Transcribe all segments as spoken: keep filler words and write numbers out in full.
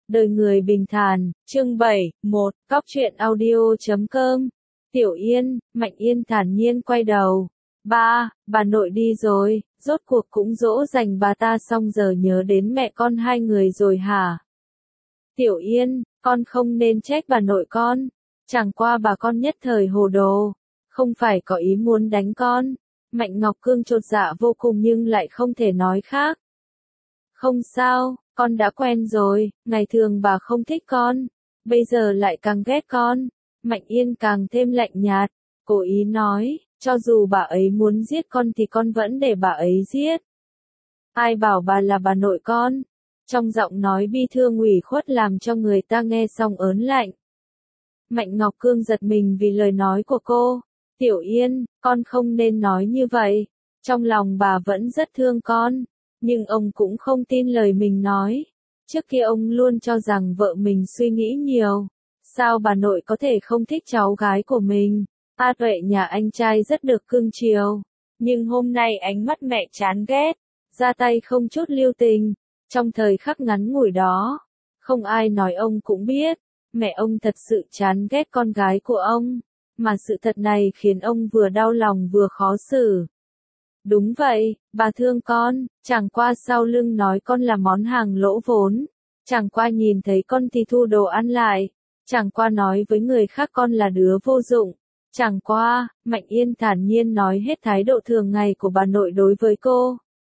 Đời người bình thản, chương bảy, một, Góc truyện audio chấm com. Tiểu Yên, Mạnh Yên thản nhiên quay đầu. Ba, bà nội đi rồi, rốt cuộc cũng dỗ dành bà ta xong giờ nhớ đến mẹ con hai người rồi hả? Tiểu Yên, con không nên trách bà nội con. Chẳng qua bà con nhất thời hồ đồ, không phải có ý muốn đánh con. Mạnh Ngọc Cương chột dạ vô cùng nhưng lại không thể nói khác. Không sao, con đã quen rồi, ngày thường bà không thích con, bây giờ lại càng ghét con. Mạnh Yên càng thêm lạnh nhạt, cố ý nói, cho dù bà ấy muốn giết con thì con vẫn để bà ấy giết. Ai bảo bà là bà nội con? Trong giọng nói bi thương ủy khuất làm cho người ta nghe xong ớn lạnh. Mạnh Ngọc Cương giật mình vì lời nói của cô. Tiểu Yên, con không nên nói như vậy. Trong lòng bà vẫn rất thương con. Nhưng ông cũng không tin lời mình nói. Trước kia ông luôn cho rằng vợ mình suy nghĩ nhiều. Sao bà nội có thể không thích cháu gái của mình? A Tuệ nhà anh trai rất được cưng chiều. Nhưng hôm nay ánh mắt mẹ chán ghét. Ra tay không chút lưu tình. Trong thời khắc ngắn ngủi đó. Không ai nói ông cũng biết. Mẹ ông thật sự chán ghét con gái của ông. Mà sự thật này khiến ông vừa đau lòng vừa khó xử. Đúng vậy, bà thương con, chẳng qua sau lưng nói con là món hàng lỗ vốn, chẳng qua nhìn thấy con thì thu đồ ăn lại, chẳng qua nói với người khác con là đứa vô dụng, chẳng qua, Mạnh Yên thản nhiên nói hết thái độ thường ngày của bà nội đối với cô.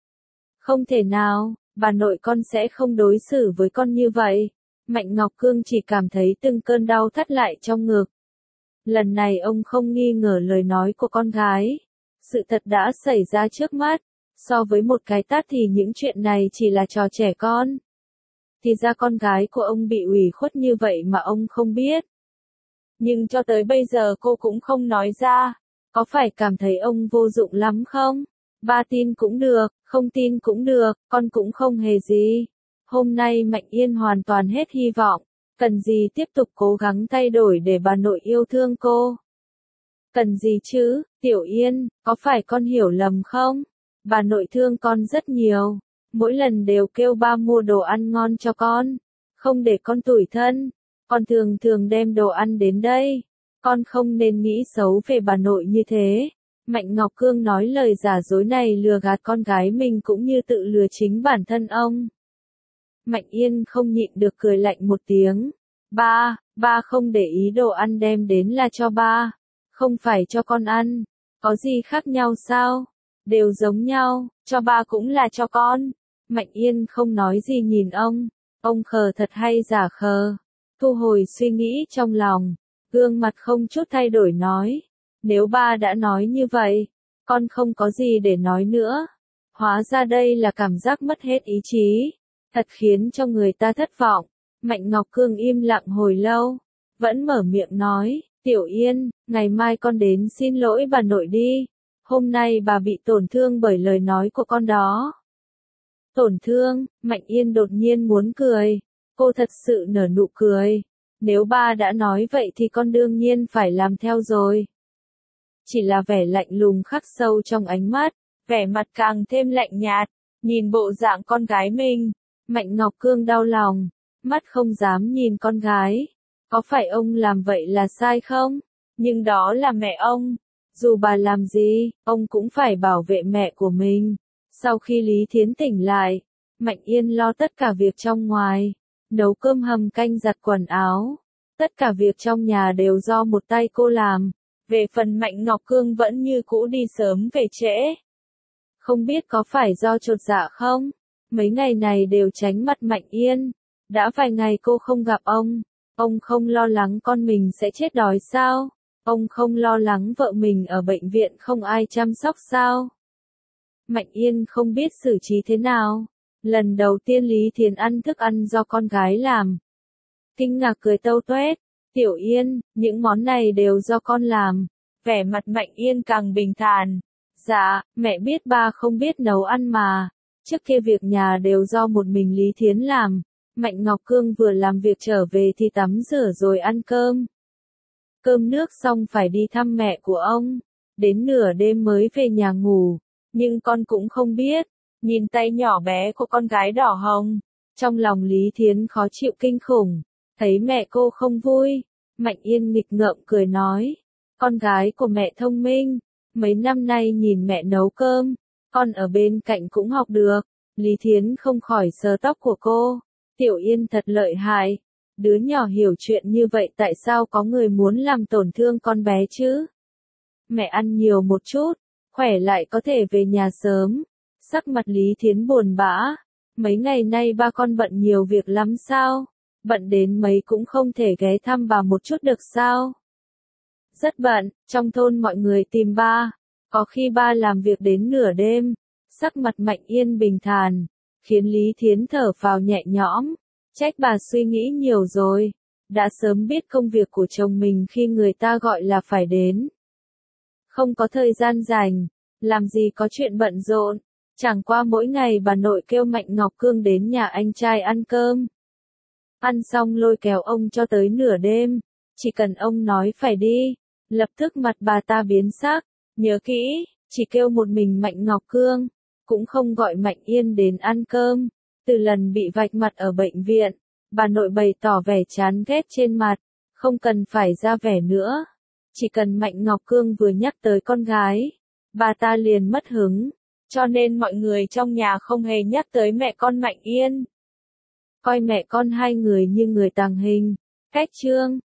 Không thể nào, bà nội con sẽ không đối xử với con như vậy. Mạnh Ngọc Cương chỉ cảm thấy từng cơn đau thắt lại trong ngực. Lần này ông không nghi ngờ lời nói của con gái. Sự thật đã xảy ra trước mắt, so với một cái tát thì những chuyện này chỉ là trò trẻ con. Thì ra con gái của ông bị ủy khuất như vậy mà ông không biết. Nhưng cho tới bây giờ cô cũng không nói ra, có phải cảm thấy ông vô dụng lắm không? Ba tin cũng được, không tin cũng được, con cũng không hề gì. Hôm nay Mạnh Yên hoàn toàn hết hy vọng, cần gì tiếp tục cố gắng thay đổi để bà nội yêu thương cô. Cần gì chứ, Tiểu Yên, có phải con hiểu lầm không? Bà nội thương con rất nhiều, mỗi lần đều kêu ba mua đồ ăn ngon cho con, không để con tủi thân, con thường thường đem đồ ăn đến đây, con không nên nghĩ xấu về bà nội như thế. Mạnh Ngọc Cương nói lời giả dối này lừa gạt con gái mình cũng như tự lừa chính bản thân ông. Mạnh Yên không nhịn được cười lạnh một tiếng. Ba, ba không để ý đồ ăn đem đến là cho ba. Không phải cho con ăn, có gì khác nhau sao? Đều giống nhau, cho ba cũng là cho con. Mạnh Yên không nói gì nhìn ông, ông khờ thật hay giả khờ? Thu hồi suy nghĩ trong lòng, gương mặt không chút thay đổi nói. Nếu ba đã nói như vậy, con không có gì để nói nữa. Hóa ra đây là cảm giác mất hết ý chí, thật khiến cho người ta thất vọng. Mạnh Ngọc Cương im lặng hồi lâu, vẫn mở miệng nói. Tiểu Yên, ngày mai con đến xin lỗi bà nội đi. Hôm nay bà bị tổn thương bởi lời nói của con đó. Tổn thương, Mạnh Yên đột nhiên muốn cười. Cô thật sự nở nụ cười. Nếu ba đã nói vậy thì con đương nhiên phải làm theo rồi. Chỉ là vẻ lạnh lùng khắc sâu trong ánh mắt, vẻ mặt càng thêm lạnh nhạt. Nhìn bộ dạng con gái mình, Mạnh Ngọc Cương đau lòng, mắt không dám nhìn con gái. Có phải ông làm vậy là sai không? Nhưng đó là mẹ ông. Dù bà làm gì, ông cũng phải bảo vệ mẹ của mình. Sau khi Lý Thiến tỉnh lại, Mạnh Yên lo tất cả việc trong ngoài. Nấu cơm hầm canh giặt quần áo. Tất cả việc trong nhà đều do một tay cô làm. Về phần Mạnh Ngọc Cương vẫn như cũ đi sớm về trễ. Không biết có phải do chột dạ không? Mấy ngày này đều tránh mặt Mạnh Yên. Đã vài ngày cô không gặp ông. Ông không lo lắng con mình sẽ chết đói sao? Ông không lo lắng vợ mình ở bệnh viện không ai chăm sóc sao? Mạnh Yên không biết xử trí thế nào. Lần đầu tiên Lý Thiến ăn thức ăn do con gái làm. Kinh ngạc cười tâu tuét. Tiểu Yên, những món này đều do con làm. Vẻ mặt Mạnh Yên càng bình thản. Dạ, mẹ biết ba không biết nấu ăn mà. Trước kia việc nhà đều do một mình Lý Thiến làm. Mạnh Ngọc Cương vừa làm việc trở về thì tắm rửa rồi ăn cơm. Cơm nước xong phải đi thăm mẹ của ông. Đến nửa đêm mới về nhà ngủ. Nhưng con cũng không biết. Nhìn tay nhỏ bé của con gái đỏ hồng. Trong lòng Lý Thiến khó chịu kinh khủng, thấy mẹ cô không vui, Mạnh Yên nghịch ngợm cười nói, con gái của mẹ thông minh, mấy năm nay nhìn mẹ nấu cơm, con ở bên cạnh cũng học được. Lý Thiến không khỏi sờ tóc của cô, Tiểu Yên thật lợi hại, đứa nhỏ hiểu chuyện như vậy tại sao có người muốn làm tổn thương con bé chứ? Mẹ ăn nhiều một chút, khỏe lại có thể về nhà sớm. Sắc mặt Lý Thiến buồn bã, mấy ngày nay ba con bận nhiều việc lắm sao? Bận đến mấy cũng không thể ghé thăm bà một chút được sao? Rất bận, trong thôn mọi người tìm ba, có khi ba làm việc đến nửa đêm. Sắc mặt Mạnh Yên bình thản, khiến Lý Thiến thở phào nhẹ nhõm, trách bà suy nghĩ nhiều rồi, đã sớm biết công việc của chồng mình khi người ta gọi là phải đến. Không có thời gian rảnh, làm gì có chuyện bận rộn, chẳng qua mỗi ngày bà nội kêu Mạnh Ngọc Cương đến nhà anh trai ăn cơm. Ăn xong lôi kéo ông cho tới nửa đêm, chỉ cần ông nói phải đi, lập tức mặt bà ta biến sắc, nhớ kỹ, chỉ kêu một mình Mạnh Ngọc Cương, cũng không gọi Mạnh Yên đến ăn cơm. Từ lần bị vạch mặt ở bệnh viện, bà nội bày tỏ vẻ chán ghét trên mặt, không cần phải ra vẻ nữa. Chỉ cần Mạnh Ngọc Cương vừa nhắc tới con gái, bà ta liền mất hứng, cho nên mọi người trong nhà không hề nhắc tới mẹ con Mạnh Yên. Coi mẹ con hai người như người tàng hình, cách trương,